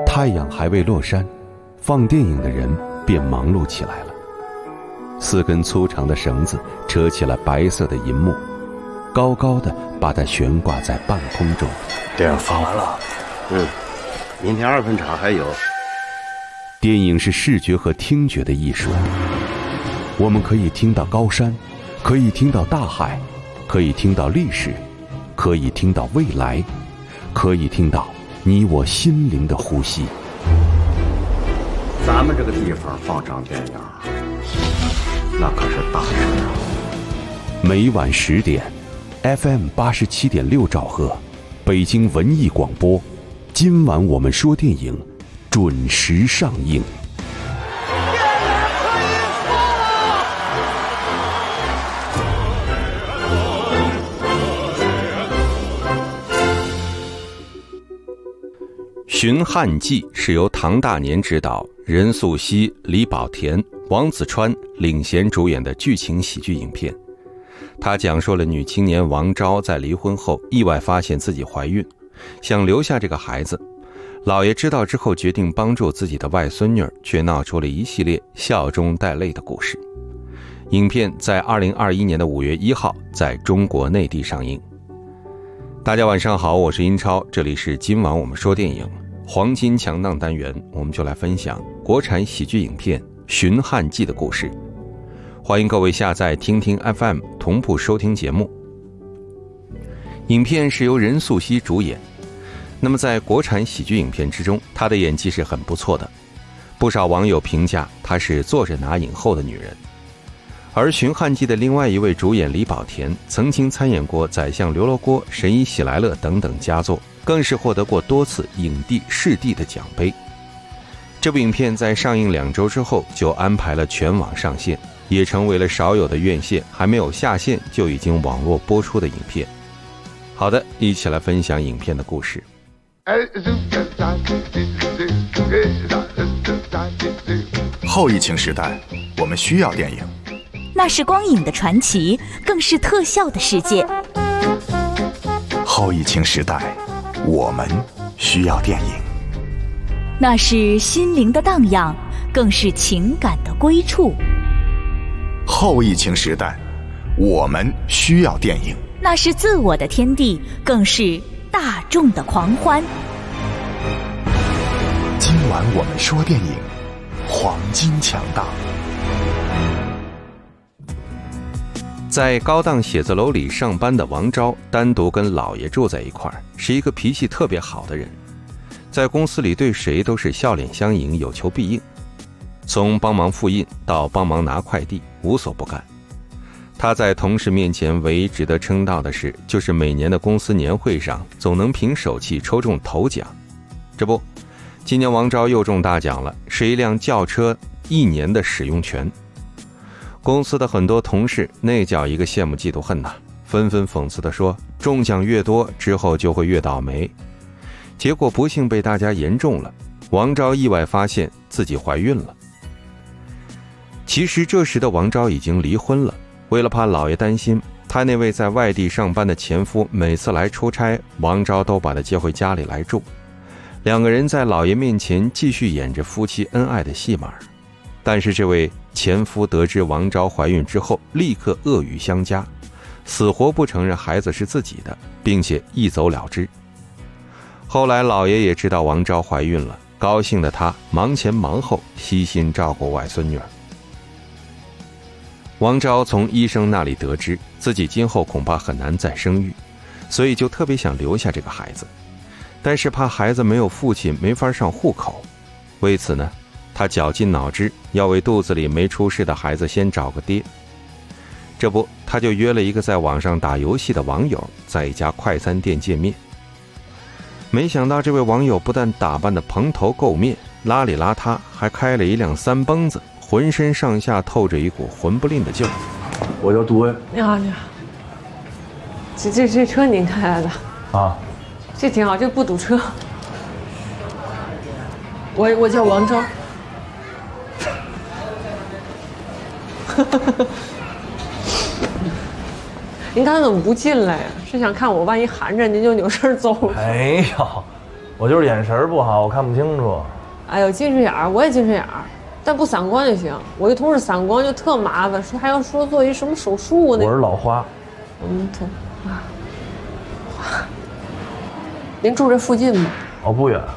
太阳还未落山，放电影的人便忙碌起来了。4根粗长的绳子扯起了白色的银幕，高高的把它悬挂在半空中。 电影放完了， 明天2分场还有。 电影是视觉和听觉的艺术，我们可以听到高山，可以听到大海，可以听到历史，可以听到未来，可以听到你我心灵的呼吸。 咱们这个地方放场电影，那可是大事啊！ 每晚10点 ，FM 87.6兆赫，北京文艺广播。今晚我们说电影，准时上映。《寻汉记》是由唐大年执导，任素汐、李保田、王子川领衔主演的剧情喜剧影片。它讲述了女青年王昭在离婚后意外发现自己怀孕，想留下这个孩子。老爷知道之后决定帮助自己的外孙女，却闹出了一系列笑中带泪的故事。影片在2021年的5月1号在中国内地上映。大家晚上好，我是英超，这里是今晚我们说电影黄金强档单元，我们就来分享国产喜剧影片《寻汉记》的故事。欢迎各位下载听听 FM 同步收听节目。影片是由任素汐主演，那么在国产喜剧影片之中，她的演技是很不错的，不少网友评价她是坐着拿影后的女人。而《寻汉记》的另外一位主演李保田曾经参演过《宰相刘罗锅》《神医喜来乐》等等佳作，更是获得过多次影帝视帝的奖杯。这部影片在上映2周之后就安排了全网上线，也成为了少有的院线还没有下线就已经网络播出的影片。好的，一起来分享影片的故事。 后疫情时代，我们需要电影。 那是光影的传奇，更是特效的世界。 后疫情时代，我们需要电影。 那是心灵的荡漾，更是情感的归处。 后疫情时代，我们需要电影。 那是自我的天地，更是大众的狂欢。 今晚我们说电影，黄金强档。 在高档写字楼里上班的王昭单独跟老爷住在一块儿，是一个脾气特别好的人，在公司里对谁都是笑脸相迎，有求必应，从帮忙复印到帮忙拿快递无所不干。他在同事面前唯一值得称道的事，就是每年的公司年会上总能凭手气抽中头奖。这不，今年王昭又中大奖了，是一辆轿车1年的使用权。公司的很多同事那叫一个羡慕嫉妒恨呐，纷纷讽刺地说，中奖越多之后就会越倒霉。结果不幸被大家言中了，王昭意外发现自己怀孕了。其实这时的王昭已经离婚了，为了怕老爷担心，他那位在外地上班的前夫每次来出差，王昭都把他接回家里来住。2个人在老爷面前继续演着夫妻恩爱的戏码。但是这位前夫得知王昭怀孕之后，立刻恶语相加，死活不承认孩子是自己的，并且一走了之。后来老爷也知道王昭怀孕了，高兴的他忙前忙后，悉心照顾外孙女儿。王昭从医生那里得知自己今后恐怕很难再生育，所以就特别想留下这个孩子，但是怕孩子没有父亲没法上户口，为此呢，他绞尽脑汁要为肚子里没出世的孩子先找个爹。这不，他就约了一个在网上打游戏的网友，在一家快餐店见面。没想到这位网友不但打扮得蓬头垢面、邋里邋遢，还开了一辆3蹦子，浑身上下透着一股混不吝的劲儿。 我叫杜威。 你好，你好。这车您开来的啊？ 这挺好，这不堵车。我叫王昭。您刚才怎么不进来呀？是想看我万一含着您就扭身走了？ 没有， 我就是眼神不好，我看不清楚。 哎呦，近视眼儿，我也近视眼儿，但不散光就行。我一同事散光就特麻烦，说还要说做一什么手术呢。 我是老花。 对啊。您住这附近吗？ 哦，不远。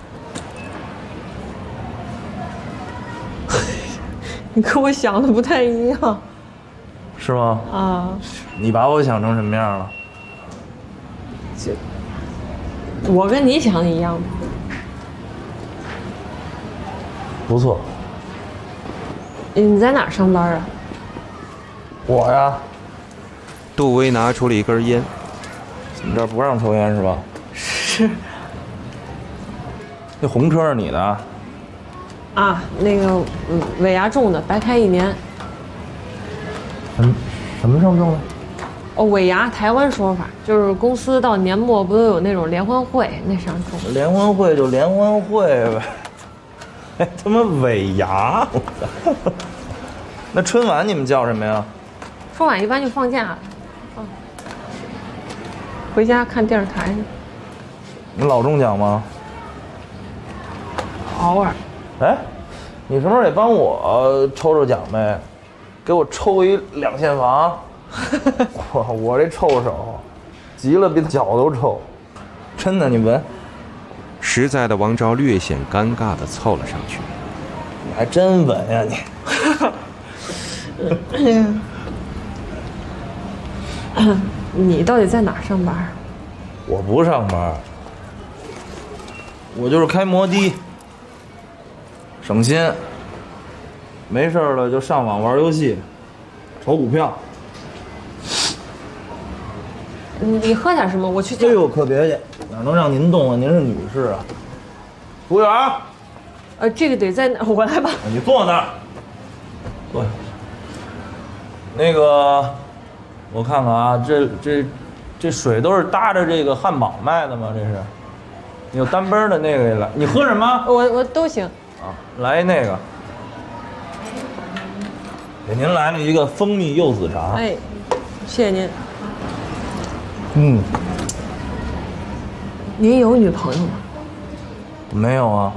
你跟我想的不太一样。 是吗？ 啊。 你把我想成什么样了？ 我跟你想的一样吗？ 不错。 你在哪儿上班啊？ 我呀。 杜威拿出了一根烟。 你这儿不让抽烟是吧？ 是。 那红车是你的？ 啊，那个尾牙中的，白开1年。 什么上中的？ 哦，尾牙台湾说法就是公司到年末不都有那种联欢会，那上中。 联欢会就联欢会呗。哎，他妈尾牙！那春晚你们叫什么呀？ 春晚一般就放假了，回家看电视台。 你老中奖吗？ 偶尔。 哎，你什么时候也帮我抽抽奖呗？给我抽一2线房。我这臭手，急了比脚都臭。真的，你闻。 实在的王昭略显尴尬地凑了上去。 你还真闻呀你！你到底在哪儿上班？ 我不上班，我就是开摩的，省心。没事了就上网玩游戏，炒股票。 你喝点什么？我去叫。 哎呦，可别去，哪能让您动啊？您是女士啊。服务员。 这个得在哪？我来吧。 你坐那儿。坐下。那个，我看看啊，这水都是搭着这个汉堡卖的吗？这是。你有单杯的那个也来。你喝什么？ 我都行。 啊，来那个。给您来了一个蜂蜜柚子茶。 哎，谢谢您。您有女朋友吗？ 没有啊。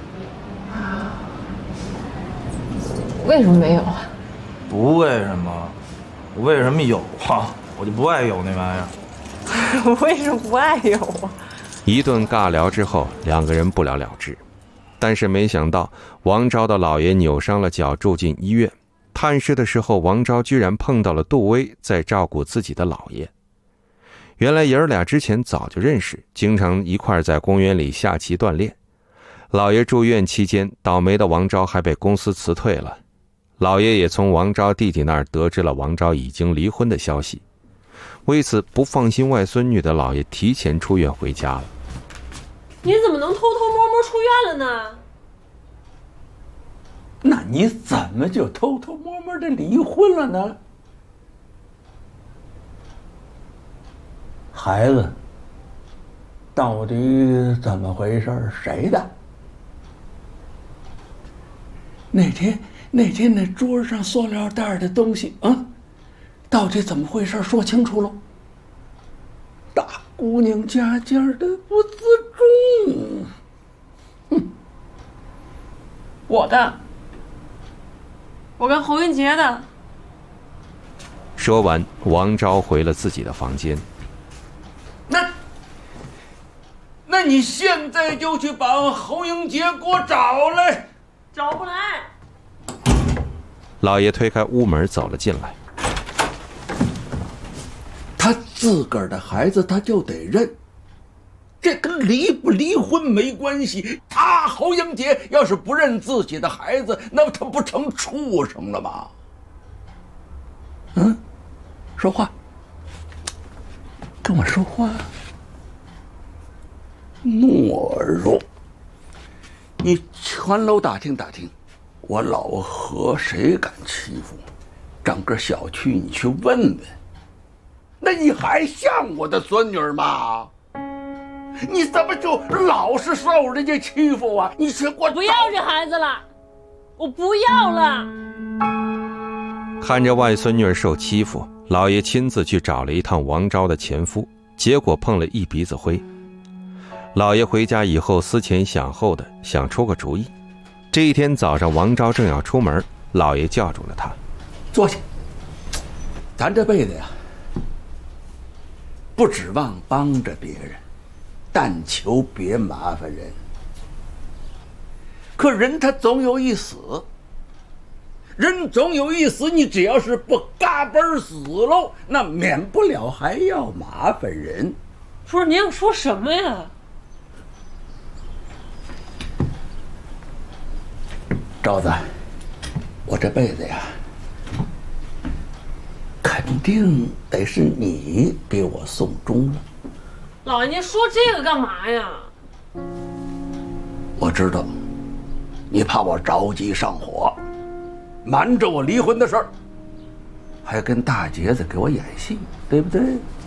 为什么没有啊？ 不为什么，我为什么有啊？我就不爱有那玩意儿。 我为什么不爱有啊？ 一顿尬聊之后，两个人不了了之。但是没想到，王昭的姥爷扭伤了脚，住进医院。探视的时候，王昭居然碰到了杜威在照顾自己的姥爷。原来爷儿俩之前早就认识，经常一块在公园里下棋锻炼。姥爷住院期间，倒霉的王昭还被公司辞退了。姥爷也从王昭弟弟那儿得知了王昭已经离婚的消息。为此不放心外孙女的姥爷提前出院回家了。 您怎么能偷偷摸摸出院了呢？ 那你怎么就偷偷摸摸的离婚了呢？孩子到底怎么回事？谁的？那天那桌上塑料袋的东西啊，到底怎么回事？说清楚喽！大姑娘家家的不自重。哼， 我的，我跟侯云杰的。 说完，王昭回了自己的房间。 那你现在就去把侯英杰给我找来。 找不来。 老爷推开屋门走了进来。 他自个儿的孩子他就得认，这跟离不离婚没关系。他侯英杰要是不认自己的孩子，那么他不成畜生了吗？说话，跟我说话。懦弱！你全楼打听打听，我老何谁敢欺负？整个小区你去问问。那你还像我的孙女吗？你怎么就老是受人家欺负啊？你去给我不要这孩子了，我不要了。 看着外孙女受欺负，老爷亲自去找了一趟王昭的前夫，结果碰了一鼻子灰。 老爷回家以后思前想后的，想出个主意。这一天早上，王昭正要出门，老爷叫住了他：“ 坐下。咱这辈子呀，不指望帮着别人，但求别麻烦人。可人他总有一死，人总有一死，你只要是不嘎嘣死喽，那免不了还要麻烦人。” 不是，你要说什么呀？ 昭子，我这辈子呀，肯定得是你给我送终了。 老爷，您说这个干嘛呀？ 我知道，你怕我着急上火，瞒着我离婚的事儿，还跟大杰子给我演戏，对不对？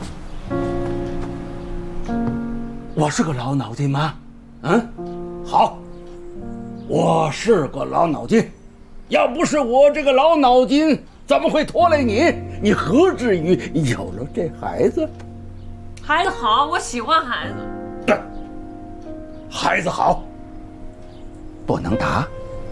我是个老脑筋吗？好，我是个老脑筋。要不是我这个老脑筋，怎么会拖累你？你何至于有了这孩子？ 孩子好，我喜欢孩子。 对，孩子好，不能打。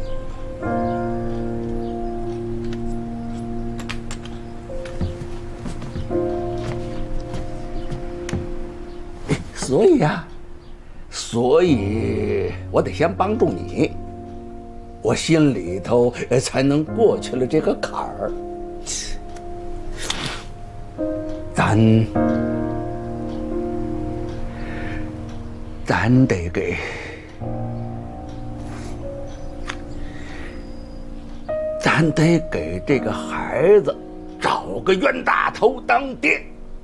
所以我得先帮助你，我心里头才能过去了这个坎儿。咱得给这个孩子找个冤大头当爹。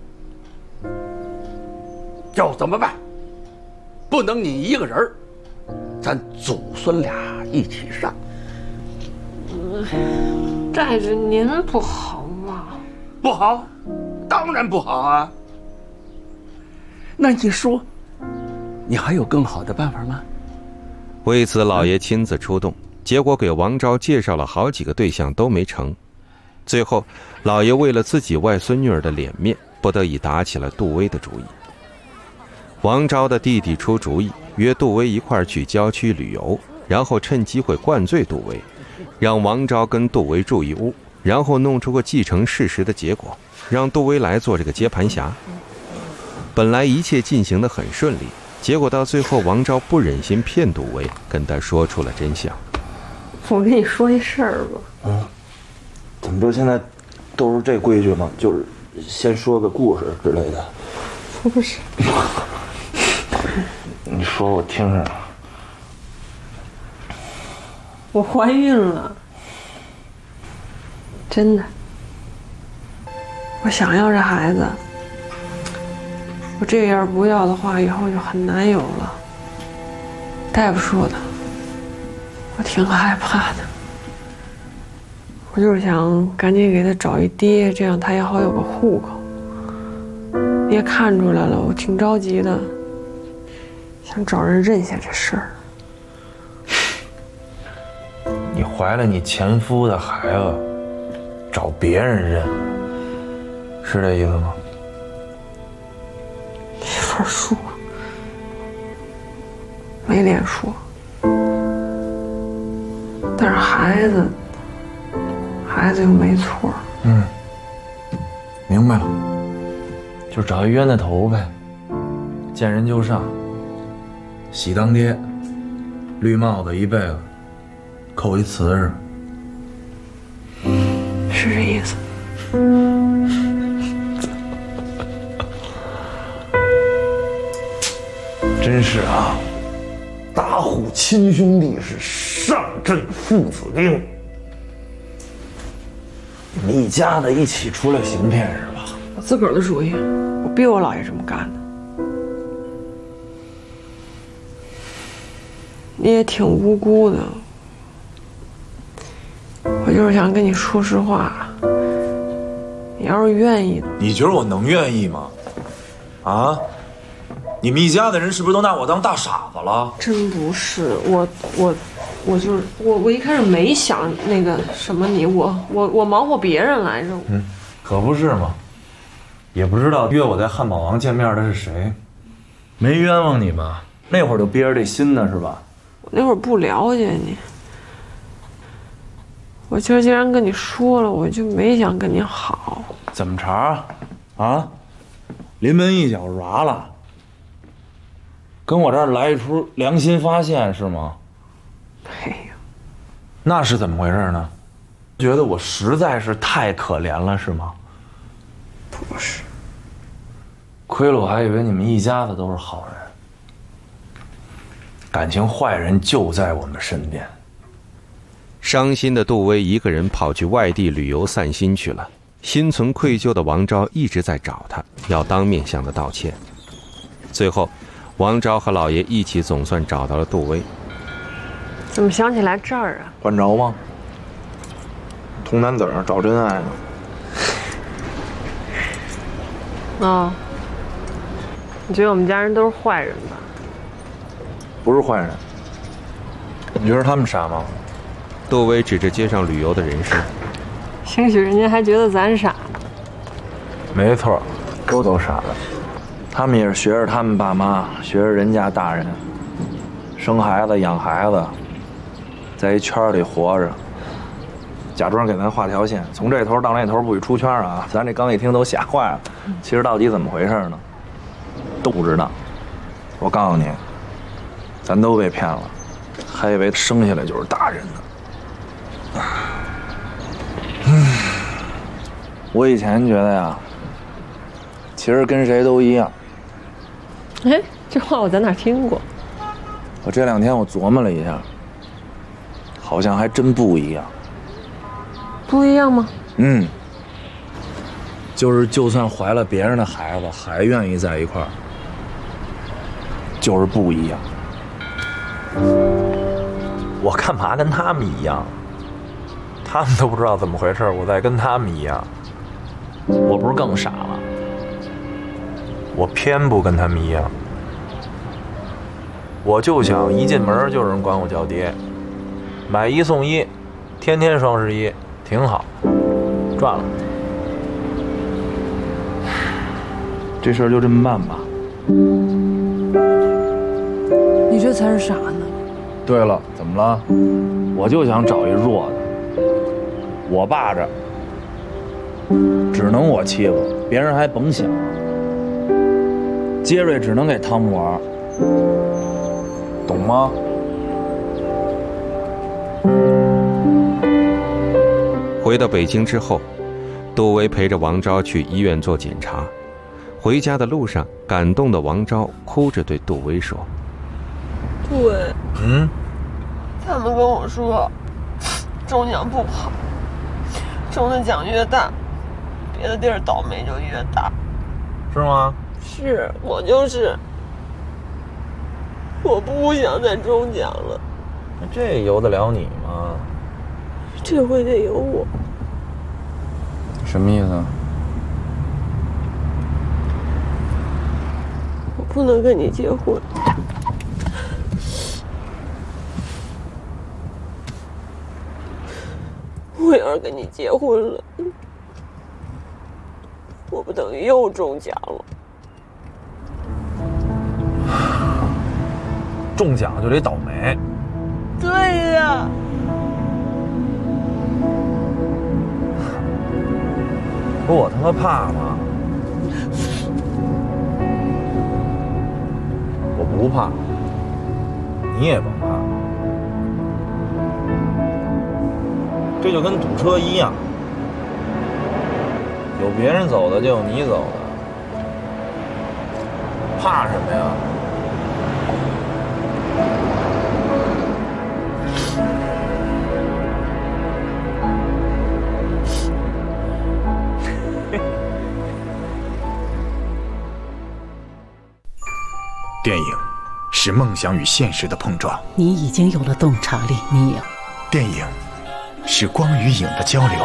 要怎么办？不能你一个人儿，咱祖孙俩一起上。 带着您不好吗？ 不好，当然不好啊。那你说，你还有更好的办法吗？ 为此，老爷亲自出动，结果给王昭介绍了好几个对象都没成。最后，老爷为了自己外孙女儿的脸面，不得已打起了杜威的主意。王昭的弟弟出主意，约杜威一块儿去郊区旅游，然后趁机会灌醉杜威，让王昭跟杜威住一屋，然后弄出个既成事实的结果，让杜威来做这个接盘侠。本来一切进行得很顺利，结果到最后，王昭不忍心骗杜威，跟他说出了真相。 我跟你说一事儿吧。 怎么着？现在都是这规矩吗？就是先说个故事之类的。 不是。 你说我听着。 我怀孕了，真的。我想要这孩子，我这样不要的话，以后就很难有了。大夫说的，我挺害怕的。我就是想赶紧给他找一爹，这样他也好有个户口。你也看出来了，我挺着急的，想找人认下这事儿。 你怀了你前夫的孩子，找别人认，是这意思吗？ 没法说，没脸说。但是孩子又没错。 明白了，就找一冤大头呗，见人就上，喜当爹，绿帽子一辈子，扣一瓷实。 是这意思。 真是啊，打虎亲兄弟是上阵父子兵。你们一家子一起出来行骗是吧？ 我自个儿的主意，我逼我姥爷这么干的。你也挺无辜的，我就是想跟你说实话。你要是愿意， 你觉得我能愿意吗？啊？你们一家的人是不是都拿我当大傻子了？ 真不是，我就是我一开始没想那个什么你，我忙活别人来着。 可不是嘛，也不知道约我在汉堡王见面的是谁，没冤枉你吧？ 那会儿就憋着这心呢，是吧？ 我那会儿不了解你，我今儿既然跟你说了，我就没想跟你好。 怎么茬啊？临门一脚软了，跟我这儿来一出良心发现是吗？ 没有。 那是怎么回事呢？觉得我实在是太可怜了是吗？ 不是。 亏了我还以为你们一家子都是好人，感情坏人就在我们身边。 伤心的杜威一个人跑去外地旅游散心去了。心存愧疚的王昭一直在找他，要当面向他道歉。最后，王昭和老爷一起总算找到了杜威。 怎么想起来这儿啊？ 管着吗？童男子找真爱呢。 哦，你觉得我们家人都是坏人吧？ 不是坏人。你觉得他们傻吗？ 杜威指着街上旅游的人说：“ 兴许人家还觉得咱傻呢。” 没错，都傻了。 他们也是学着他们爸妈，学着人家大人，生孩子养孩子，在一圈里活着，假装给咱画条线，从这头到那头不许出圈啊！咱这刚一听都吓坏了。其实到底怎么回事呢？都不知道。我告诉你，咱都被骗了，还以为生下来就是大人呢。我以前觉得呀，其实跟谁都一样。 哎，这话我在哪儿听过？ 我这2天我琢磨了一下，好像还真不一样。 不一样吗？ 就是就算怀了别人的孩子，还愿意在一块儿，就是不一样。 我干嘛跟他们一样？他们都不知道怎么回事，我再跟他们一样，我不是更傻了？我偏不跟他们一样，我就想一进门就有人管我叫爹，买1送1，天天双11，挺好，赚了。 这事儿就这么办吧。 你这才是傻呢。 对了，怎么了？我就想找一弱的，我爸这只能我欺负，别人还甭想。杰瑞只能给汤姆玩，懂吗？ 回到北京之后，杜威陪着王昭去医院做检查。回家的路上，感动的王昭哭着对杜威说：“ 杜威，他们跟我说，中奖不好，中的奖越大，别的地儿倒霉就越大， 是吗？ 是我就是，我不想再中奖了。 这由得了你吗？ 这回得有我。 什么意思？ 我不能跟你结婚。我要是跟你结婚了，我不等于又中奖了？ 中奖就得倒霉。 对呀。 说我他妈怕吗？我不怕，你也甭怕。这就跟堵车一样，有别人走的就有你走的，怕什么呀？ 电影是梦想与现实的碰撞， 你已经有了洞察力，你有。 电影是光与影的交流，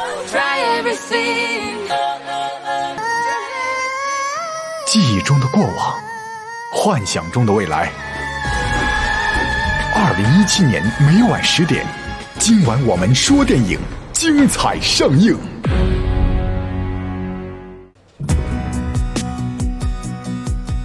记忆中的过往，幻想中的未来。2017年每晚10点，今晚我们说电影，精彩上映。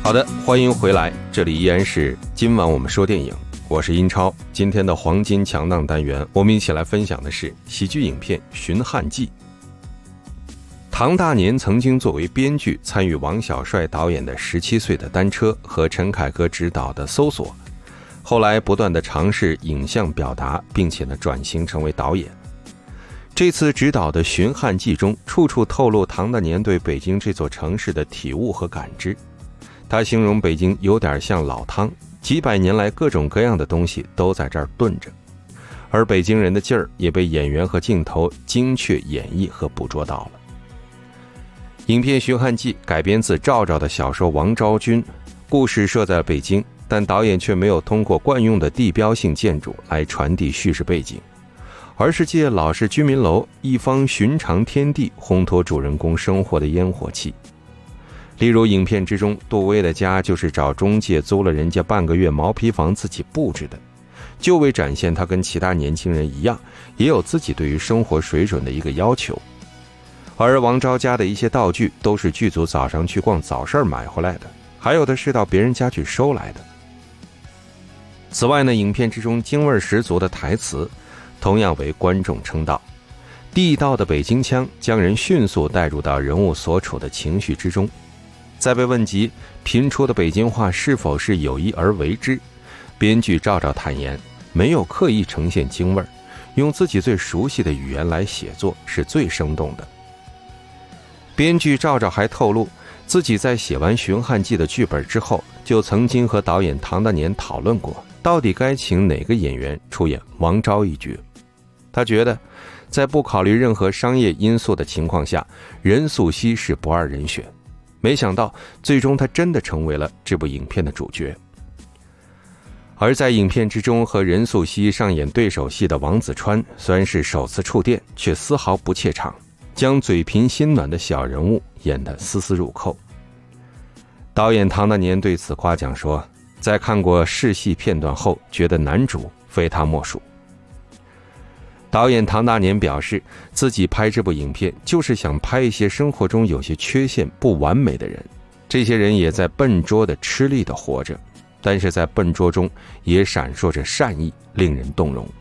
好的，欢迎回来，这里依然是今晚我们说电影，我是英超。今天的黄金强档单元，我们一起来分享的是喜剧影片《寻汉记》。唐大年曾经作为编剧参与王小帅导演的《17岁的单车》和陈凯歌执导的《搜索》，后来不断地尝试影像表达，并且转型成为导演。这次执导的《寻汉记》中，处处透露唐大年对北京这座城市的体悟和感知。他形容北京有点像老汤，几百年来各种各样的东西都在这儿炖着，而北京人的劲儿也被演员和镜头精确演绎和捕捉到了。影片《寻汉记》改编自赵赵的小说《王昭君》，故事设在北京，但导演却没有通过惯用的地标性建筑来传递叙事背景，而是借老式居民楼一方寻常天地烘托主人公生活的烟火气。例如影片之中，杜威的家就是找中介租了人家半个月毛坯房自己布置的，就为展现他跟其他年轻人一样，也有自己对于生活水准的一个要求。而王昭家的一些道具都是剧组早上去逛早市买回来的，还有的是到别人家去收来的。此外呢，影片之中京味十足的台词同样为观众称道，地道的北京腔将人迅速带入到人物所处的情绪之中。在被问及频出的北京话是否是有意而为之，编剧赵赵坦言，没有刻意呈现京味儿，用自己最熟悉的语言来写作是最生动的。编剧赵赵还透露，自己在写完《寻汉记》的剧本之后，就曾经和导演唐大年讨论过，到底该请哪个演员出演王昭一角。他觉得，在不考虑任何商业因素的情况下，任素汐是不二人选。没想到最终他真的成为了这部影片的主角。而在影片之中和任素汐上演对手戏的王子川，虽然是首次触电，却丝毫不怯场，将嘴贫心暖的小人物演得丝丝入扣。导演唐大年对此夸奖说，在看过试戏片段后，觉得男主非他莫属。导演唐大年表示，自己拍这部影片就是想拍一些生活中有些缺陷不完美的人，这些人也在笨拙的吃力的活着，但是在笨拙中也闪烁着善意，令人动容。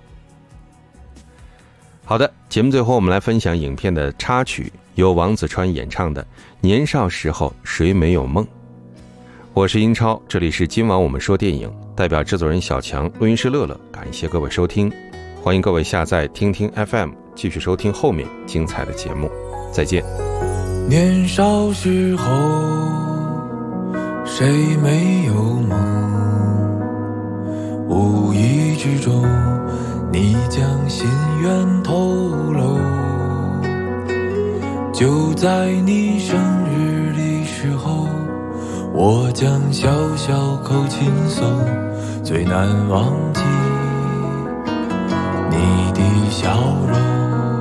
好的，节目最后我们来分享影片的插曲，由王子川演唱的《年少时候谁没有梦》。我是英超，这里是今晚我们说电影，代表制作人小强，录音师乐乐，感谢各位收听，欢迎各位下载听听 FM， 继续收听后面精彩的节目，再见。 年少时候谁没有梦，无意之中你将心愿透露，就在你生日的时候，我将小小口轻松，最难忘记你的笑容。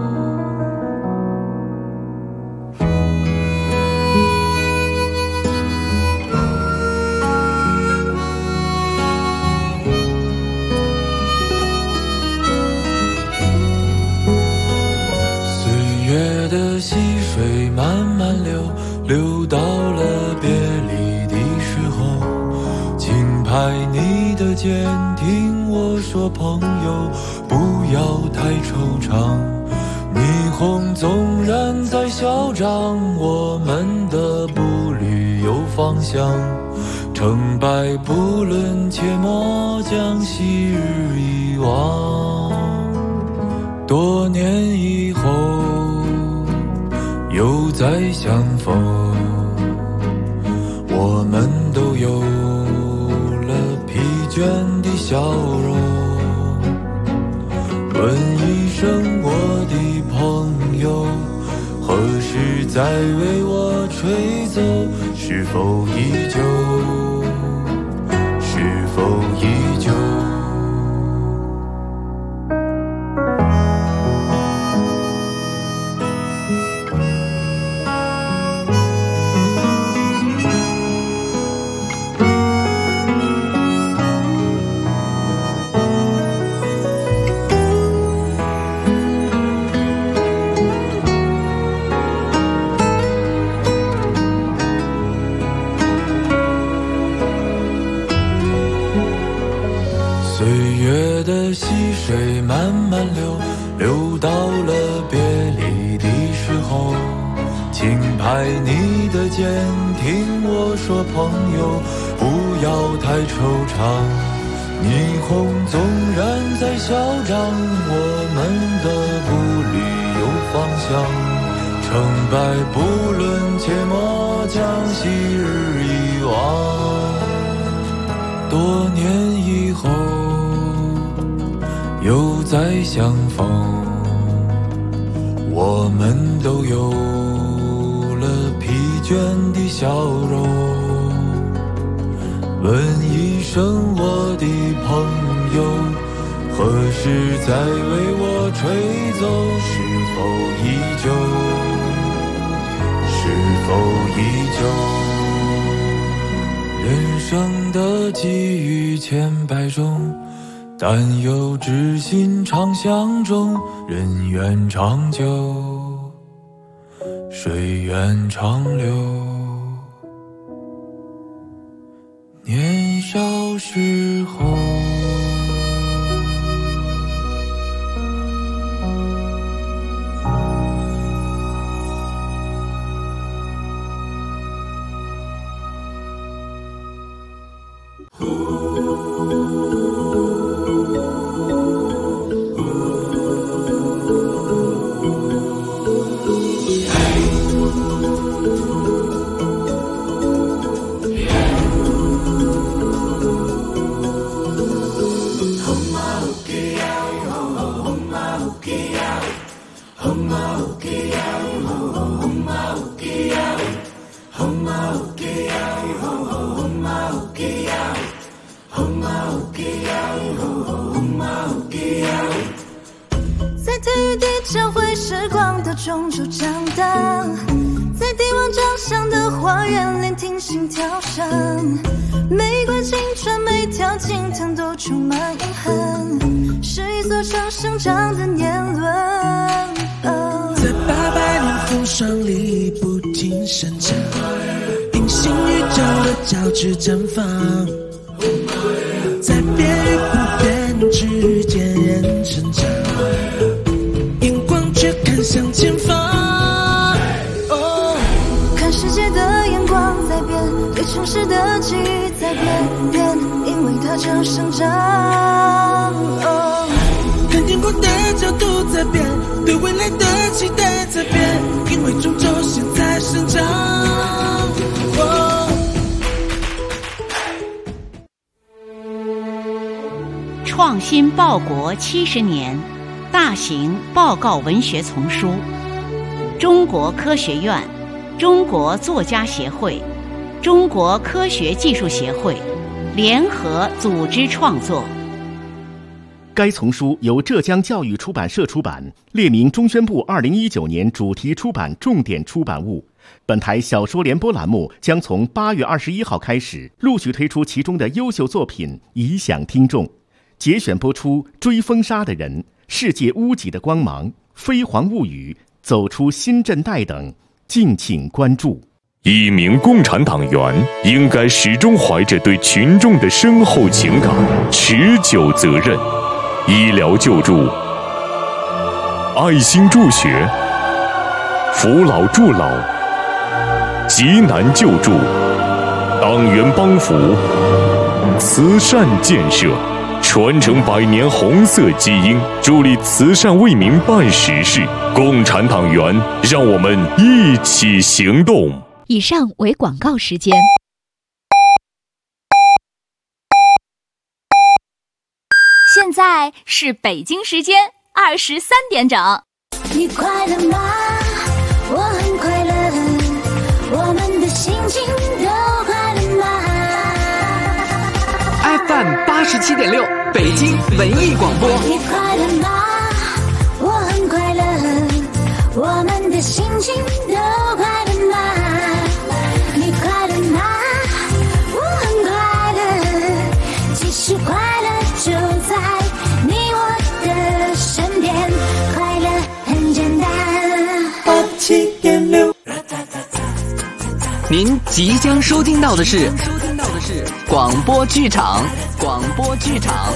岁月的溪水慢慢流，流到了别离的时候，轻拍你的肩，听我说朋友，不要太惆怅，霓虹纵然再嚣张，我们的步履有方向，成败不论，切莫将昔日遗忘。多年以后又再相逢，我们都有了疲倦的笑容。问一声我的朋友，何时再为我吹奏？是否依旧？是否依旧？ 岁月的溪水慢慢流，流到了别离的时候，轻拍你的肩，听我说朋友，不要太惆怅。霓虹纵然再嚣张，我们的步履有方向。成败不论，切莫将昔日遗忘。多年以后又再相逢，我们都有了疲倦的笑容。问一声我的朋友，何时再为我吹奏？是否依旧？是否依旧？人生的际遇千百种，但有知心常相中。人愿长久，水愿长流。年少时候， 在体育地交汇时光的中州长大，在帝王长相的花园聆听心跳声，每个青春每条青藤都充满遗憾，是一座城生长的年轮。 在800年风霜里不停生长，平行宇宙的交织绽放，在变与不变之间人成长，眼光却看向前方。 看世界的眼光在变，对城市的记忆在变，因为它正生长。 看天空的角度在变，对未来的期待在变，因为终究现在生长。 创新报国70年，大型报告文学丛书，中国科学院、中国作家协会、中国科学技术协会联合组织创作。 该丛书由浙江教育出版社出版，列明中宣部2019年主题出版重点出版物。本台小说联播栏目将从8月21号开始陆续推出其中的优秀作品，以享听众。节选播出《追风沙的人》、《世界屋脊的光芒》、《飞黄物语》、《走出新震带》等，敬请关注。 一名共产党员应该始终怀着对群众的深厚情感、持久责任。医疗救助、爱心助学、扶老助老、急难救助、党员帮扶、慈善建设，传承100年红色基因，助力慈善为民办实事。共产党员，让我们一起行动。 以上为广告时间。现在是北京时间23点整。 你快乐吗？我很快乐，我们的心情都快乐吗？ FM87.6北京文艺广播。 你快乐吗？我很快乐，我们的心情都快乐吗？你快乐吗？我很快乐，其实快乐就在你我的身边，快乐很简单。 87.6。您即将收听到的是广播剧场。 广播剧场。